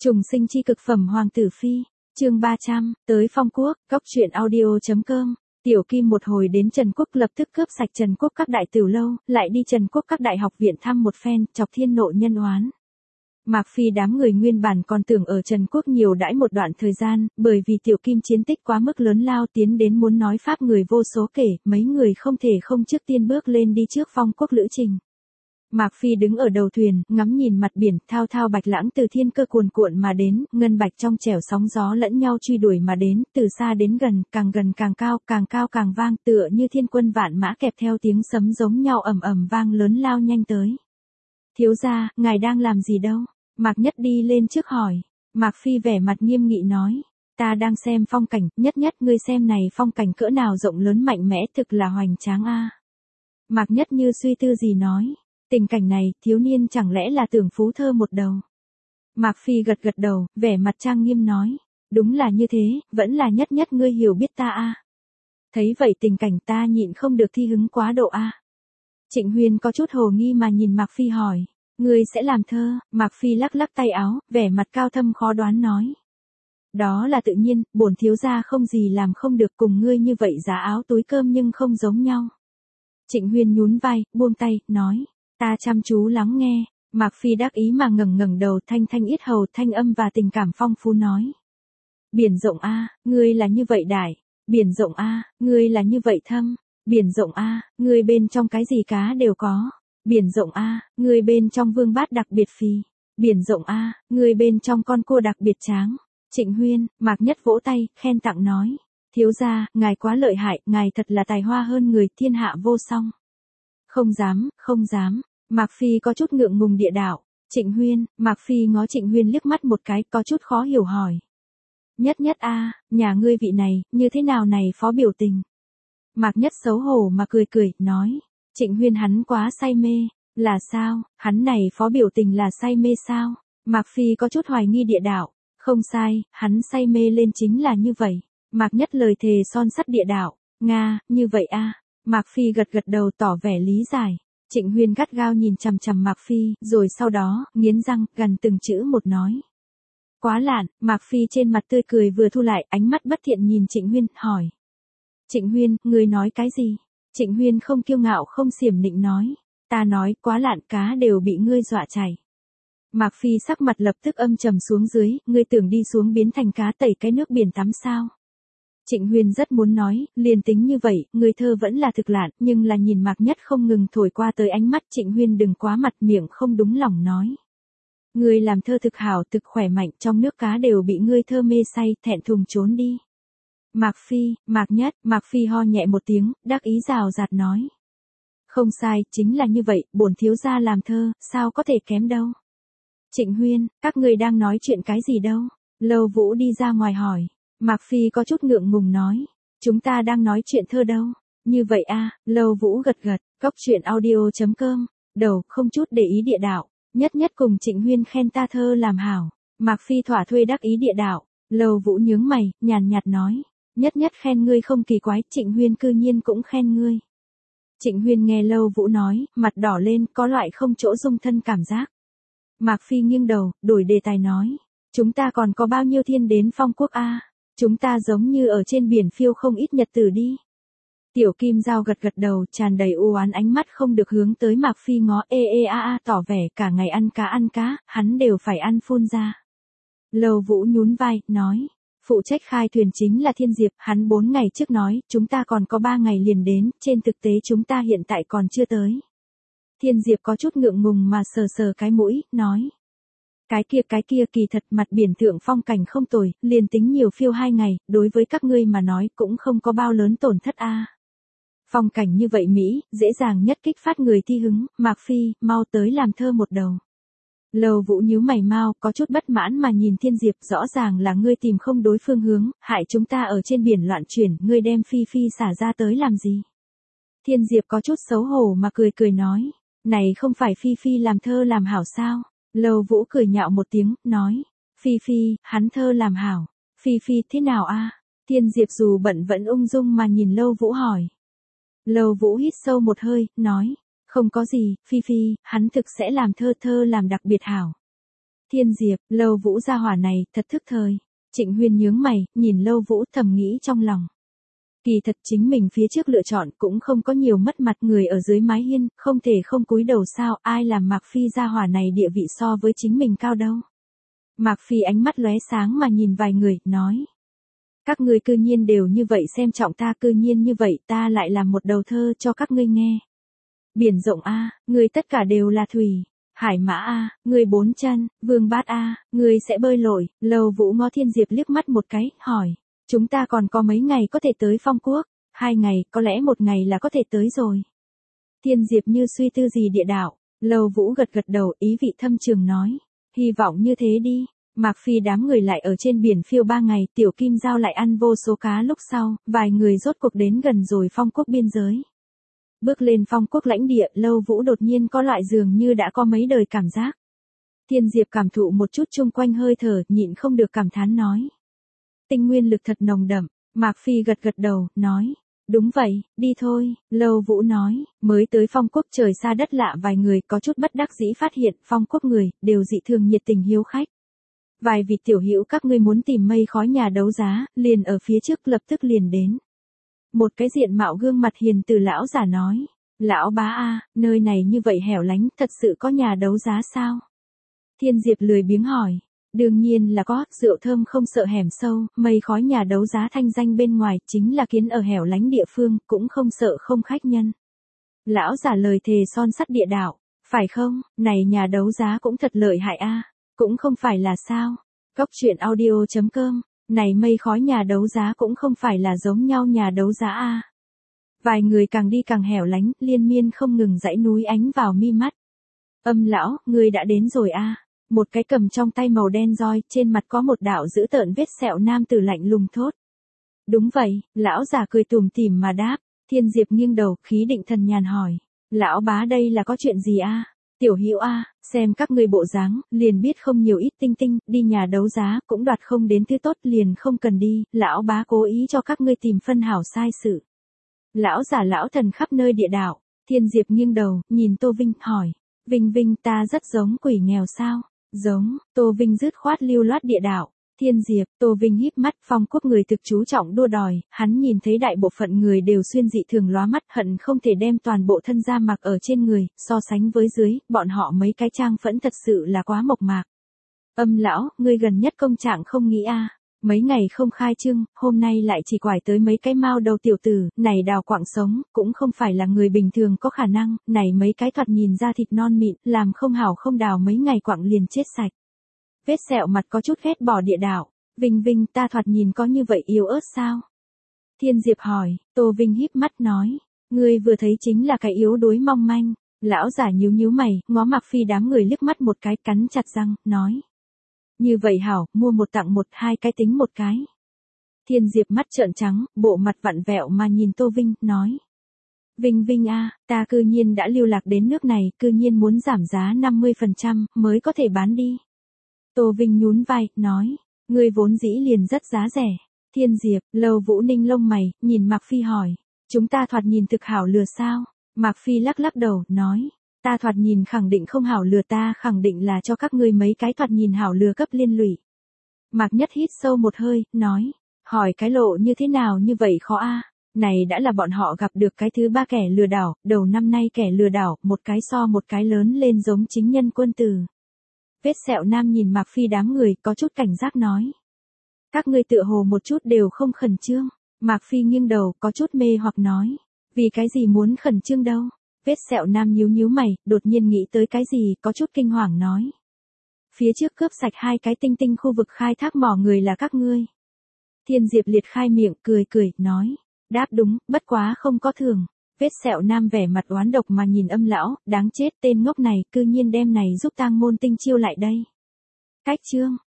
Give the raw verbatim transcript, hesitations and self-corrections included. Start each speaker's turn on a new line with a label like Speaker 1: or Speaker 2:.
Speaker 1: Trùng sinh chi cực phẩm Hoàng tử phi, chương ba trăm, tới Phong Quốc, góc truyện audio.com. Tiểu Kim một hồi đến Trần Quốc lập tức cướp sạch Trần Quốc các đại tiểu lâu, lại đi Trần Quốc các đại học viện thăm một phen, chọc thiên nộ nhân oán. Mạc Phi đám người nguyên bản còn tưởng ở Trần Quốc nhiều đãi một đoạn thời gian, bởi vì Tiểu Kim chiến tích quá mức lớn lao tiến đến muốn nói pháp người vô số kể, mấy người không thể không trước tiên bước lên đi trước Phong Quốc lữ trình. Mạc Phi đứng ở đầu thuyền, ngắm nhìn mặt biển, thao thao bạch lãng từ thiên cơ cuồn cuộn mà đến, ngân bạch trong trẻo sóng gió lẫn nhau truy đuổi mà đến, từ xa đến gần, càng gần càng cao, càng cao càng vang, tựa như thiên quân vạn mã kẹp theo tiếng sấm giống nhau ầm ầm vang lớn lao nhanh tới. Thiếu gia, ngài đang làm gì đâu? Mạc Nhất đi lên trước hỏi. Mạc Phi vẻ mặt nghiêm nghị nói, ta đang xem phong cảnh, Nhất Nhất ngươi xem này phong cảnh cỡ nào rộng lớn mạnh mẽ, thực là hoành tráng a. Mạc Nhất như suy tư gì nói. Tình cảnh này, thiếu niên chẳng lẽ là tưởng phú thơ một đầu. Mạc Phi gật gật đầu, vẻ mặt trang nghiêm nói. Đúng là như thế, vẫn là Nhất Nhất ngươi hiểu biết ta a. Thấy vậy tình cảnh ta nhịn không được thi hứng quá độ a. Trịnh Huyền có chút hồ nghi mà nhìn Mạc Phi hỏi. Ngươi sẽ làm thơ, Mạc Phi lắc lắc tay áo, vẻ mặt cao thâm khó đoán nói. Đó là tự nhiên, bổn thiếu gia không gì làm không được cùng ngươi như vậy giá áo túi cơm nhưng không giống nhau. Trịnh Huyền nhún vai, buông tay, nói. Ta chăm chú lắng nghe, Mạc Phi đắc ý mà ngẩng ngẩng đầu thanh thanh yết hầu thanh âm và tình cảm phong phú nói. Biển rộng a, ngươi là như vậy đại, biển rộng a, ngươi là như vậy thâm, biển rộng a, ngươi bên trong cái gì cá đều có, biển rộng a, ngươi bên trong vương bát đặc biệt phì, biển rộng a, ngươi bên trong con cua đặc biệt tráng. Trịnh Huyên, Mạc Nhất vỗ tay, khen tặng nói. Thiếu gia, ngài quá lợi hại, ngài thật là tài hoa hơn người, thiên hạ vô song. Không dám, không dám. Mạc Phi có chút ngượng ngùng địa đạo. Trịnh Huyên, Mạc Phi ngó Trịnh Huyên liếc mắt một cái, có chút khó hiểu hỏi. Nhất Nhất a, nhà ngươi vị này, như thế nào này phó biểu tình? Mạc Nhất xấu hổ mà cười cười, nói. Trịnh Huyên hắn quá say mê, là sao, hắn này phó biểu tình là say mê sao? Mạc Phi có chút hoài nghi địa đạo. Không sai, hắn say mê lên chính là như vậy. Mạc Nhất lời thề son sắt địa đạo. Nga, như vậy a. Mạc Phi gật gật đầu tỏ vẻ lý giải. Trịnh Huyên gắt gao nhìn chằm chằm Mạc Phi, rồi sau đó, nghiến răng, gần từng chữ một nói. Quá lạn, Mạc Phi trên mặt tươi cười vừa thu lại, ánh mắt bất thiện nhìn Trịnh Huyên, hỏi. Trịnh Huyên, ngươi nói cái gì? Trịnh Huyên không kiêu ngạo không xiểm nịnh nói. Ta nói, quá lạn cá đều bị ngươi dọa chảy. Mạc Phi sắc mặt lập tức âm trầm xuống dưới, ngươi tưởng đi xuống biến thành cá tẩy cái nước biển tắm sao? Trịnh Huyền rất muốn nói, liền tính như vậy, người thơ vẫn là thực lạn, nhưng là nhìn Mạc Nhất không ngừng thổi qua tới ánh mắt Trịnh Huyền đừng quá mặt miệng không đúng lòng nói. Ngươi làm thơ thực hảo thực khỏe mạnh trong nước cá đều bị ngươi thơ mê say, thẹn thùng trốn đi. Mạc Phi, Mạc Nhất, Mạc Phi ho nhẹ một tiếng, đắc ý rào rạt nói. Không sai, chính là như vậy, bổn thiếu gia làm thơ, sao có thể kém đâu. Trịnh Huyền, các ngươi đang nói chuyện cái gì đâu? Lâu Vũ đi ra ngoài hỏi. Mạc Phi có chút ngượng ngùng nói. Chúng ta đang nói chuyện thơ đâu. Như vậy a, Lâu Vũ gật gật, góc truyện audio.com. Đầu, không chút để ý địa đạo. Nhất Nhất cùng Trịnh Huyên khen ta thơ làm hảo. Mạc Phi thỏa thuê đắc ý địa đạo. Lâu Vũ nhướng mày, nhàn nhạt nói. Nhất Nhất khen ngươi không kỳ quái, Trịnh Huyên cư nhiên cũng khen ngươi. Trịnh Huyên nghe Lâu Vũ nói, mặt đỏ lên, có loại không chỗ dung thân cảm giác. Mạc Phi nghiêng đầu, đổi đề tài nói. Chúng ta còn có bao nhiêu thiên đến Phong Quốc a? Chúng ta giống như ở trên biển phiêu không ít nhật tử đi. Tiểu Kim Giao gật gật đầu, tràn đầy u oán ánh mắt không được hướng tới Mạc Phi ngó ê ê a a tỏ vẻ cả ngày ăn cá ăn cá, hắn đều phải ăn phun ra. Lâu Vũ nhún vai, nói. Phụ trách khai thuyền chính là Thiên Diệp, hắn bốn ngày trước nói, chúng ta còn có ba ngày liền đến, trên thực tế chúng ta hiện tại còn chưa tới. Thiên Diệp có chút ngượng ngùng mà sờ sờ cái mũi, nói. Cái kia cái kia kỳ thật mặt biển thượng phong cảnh không tồi, liền tính nhiều phiêu hai ngày, đối với các ngươi mà nói cũng không có bao lớn tổn thất a. Phong cảnh như vậy Mỹ, dễ dàng nhất kích phát người thi hứng, Mạc Phi, mau tới làm thơ một đầu. Lâu Vũ nhíu mày mau, có chút bất mãn mà nhìn Thiên Diệp, rõ ràng là ngươi tìm không đối phương hướng, hại chúng ta ở trên biển loạn chuyển, ngươi đem Phi Phi xả ra tới làm gì? Thiên Diệp có chút xấu hổ mà cười cười nói, này không phải Phi Phi làm thơ làm hảo sao? Lâu Vũ cười nhạo một tiếng, nói. Phi Phi, hắn thơ làm hảo. Phi Phi thế nào a? Thiên Diệp dù bận vẫn ung dung mà nhìn Lâu Vũ hỏi. Lâu Vũ hít sâu một hơi, nói. Không có gì, Phi Phi, hắn thực sẽ làm thơ thơ làm đặc biệt hảo. Thiên Diệp, Lâu Vũ gia hỏa này, thật thức thời. Trịnh Huyên nhướng mày, nhìn Lâu Vũ thầm nghĩ trong lòng. Kỳ thật chính mình phía trước lựa chọn cũng không có nhiều mất mặt, người ở dưới mái hiên, không thể không cúi đầu sao, ai làm Mạc Phi gia hỏa này địa vị so với chính mình cao đâu. Mạc Phi ánh mắt lóe sáng mà nhìn vài người, nói. Các ngươi cư nhiên đều như vậy xem trọng ta, cư nhiên như vậy ta lại làm một đầu thơ cho các ngươi nghe. Biển rộng a, ngươi tất cả đều là thủy. Hải mã a, ngươi bốn chân, vương bát a, ngươi sẽ bơi lội. Lâu Vũ ngó Thiên Diệp liếc mắt một cái, hỏi. Chúng ta còn có mấy ngày có thể tới Phong Quốc? Hai ngày, có lẽ một ngày là có thể tới rồi. Thiên Diệp như suy tư gì địa đạo. Lâu Vũ gật gật đầu, ý vị thâm trường nói. Hy vọng như thế đi. Mạc Phi đám người lại ở trên biển phiêu ba ngày, Tiểu Kim Giao lại ăn vô số cá lúc sau, vài người rốt cuộc đến gần rồi Phong Quốc biên giới. Bước lên Phong Quốc lãnh địa, Lâu Vũ đột nhiên có loại dường như đã có mấy đời cảm giác. Thiên Diệp cảm thụ một chút chung quanh hơi thở, nhịn không được cảm thán nói. Tinh nguyên lực thật nồng đậm. Mạc Phi gật gật đầu, nói. Đúng vậy, đi thôi. Lâu Vũ nói, mới tới Phong Quốc trời xa đất lạ, vài người có chút bất đắc dĩ phát hiện Phong Quốc người, đều dị thường nhiệt tình hiếu khách. Vài vị tiểu hữu các ngươi muốn tìm mây khói nhà đấu giá, liền ở phía trước lập tức liền đến. Một cái diện mạo gương mặt hiền từ lão giả nói. Lão bá a, nơi này như vậy hẻo lánh, thật sự có nhà đấu giá sao? Thiên Diệp lười biếng hỏi. Đương nhiên là có, rượu thơm không sợ hẻm sâu, mây khói nhà đấu giá thanh danh bên ngoài, chính là kiến ở hẻo lánh địa phương, cũng không sợ không khách nhân. Lão giả lời thề son sắt địa đạo, phải không, này nhà đấu giá cũng thật lợi hại a, cũng không phải là sao. Cốc truyện audio chấm com, này mây khói nhà đấu giá cũng không phải là giống nhau nhà đấu giá a. Vài người càng đi càng hẻo lánh, liên miên không ngừng dãy núi ánh vào mi mắt. Âm lão, ngươi đã đến rồi a. Một cái cầm trong tay màu đen roi, trên mặt có một đạo dữ tợn vết sẹo nam tử lạnh lùng thốt. Đúng vậy, lão già cười tủm tỉm mà đáp. Thiên Diệp nghiêng đầu, khí định thần nhàn hỏi. Lão bá đây là có chuyện gì a? Tiểu hữu a, xem các ngươi bộ dáng, liền biết không nhiều ít tinh tinh, đi nhà đấu giá, cũng đoạt không đến thứ tốt, liền không cần đi, lão bá cố ý cho các ngươi tìm phân hảo sai sự. Lão giả lão thần khắp nơi địa đạo. Thiên Diệp nghiêng đầu, nhìn Tô Vinh, hỏi. Vinh Vinh, ta rất giống quỷ nghèo sao? Giống. Tô Vinh dứt khoát lưu loát địa đạo. Thiên Diệp, Tô Vinh híp mắt, Phong Quốc người thực chú trọng đua đòi, hắn nhìn thấy đại bộ phận người đều xuyên dị thường lóa mắt, hận không thể đem toàn bộ thân da mặc ở trên người, so sánh với dưới, bọn họ mấy cái trang phẫn thật sự là quá mộc mạc. Âm lão, ngươi gần nhất công trạng không nghĩ a? Mấy ngày không khai trương, hôm nay lại chỉ quải tới mấy cái mao đầu tiểu tử, này đào quạng sống, cũng không phải là người bình thường có khả năng, này mấy cái thoạt nhìn ra thịt non mịn, làm không hảo không đào mấy ngày quạng liền chết sạch. Vết sẹo mặt có chút ghét bỏ địa đạo. Vinh Vinh, ta thoạt nhìn có như vậy yếu ớt sao? Thiên Diệp hỏi. Tô Vinh híp mắt nói. Ngươi vừa thấy chính là cái yếu đuối mong manh. Lão giả nhíu nhíu mày, ngó Mạc Phi đám người liếc mắt một cái, cắn chặt răng, nói. Như vậy hảo, mua một tặng một, hai cái tính một cái. Thiên Diệp mắt trợn trắng, bộ mặt vặn vẹo mà nhìn Tô Vinh, nói. Vinh Vinh a, ta cư nhiên đã lưu lạc đến nước này, cư nhiên muốn giảm giá năm mươi phần trăm, mới có thể bán đi. Tô Vinh nhún vai, nói, ngươi vốn dĩ liền rất giá rẻ. Thiên Diệp, Lâu Vũ ninh lông mày, nhìn Mạc Phi hỏi, chúng ta thoạt nhìn thực hảo lừa sao? Mạc Phi lắc lắc đầu, nói, ta thoạt nhìn khẳng định không hảo lừa, ta khẳng định là cho các ngươi mấy cái thoạt nhìn hảo lừa cấp liên lụy. Mạc Nhất hít sâu một hơi, nói, hỏi cái lộ như thế nào như vậy khó a? Này đã là bọn họ gặp được cái thứ ba kẻ lừa đảo, đầu năm nay kẻ lừa đảo, một cái so một cái lớn lên giống chính nhân quân tử. Vết sẹo nam nhìn Mạc Phi đám người, có chút cảnh giác nói. Các ngươi tựa hồ một chút đều không khẩn trương. Mạc Phi nghiêng đầu, có chút mê hoặc nói. Vì cái gì muốn khẩn trương đâu? Vết sẹo nam nhíu nhíu mày, đột nhiên nghĩ tới cái gì, có chút kinh hoàng nói. Phía trước cướp sạch hai cái tinh tinh khu vực khai thác mỏ người là các ngươi. Thiên Diệp liệt khai miệng, cười cười, nói. Đáp đúng, bất quá không có thường. Vết sẹo nam vẻ mặt oán độc mà nhìn Âm lão, đáng chết, tên ngốc này, cư nhiên đem này giúp tang môn tinh chiêu lại đây. Cách chương.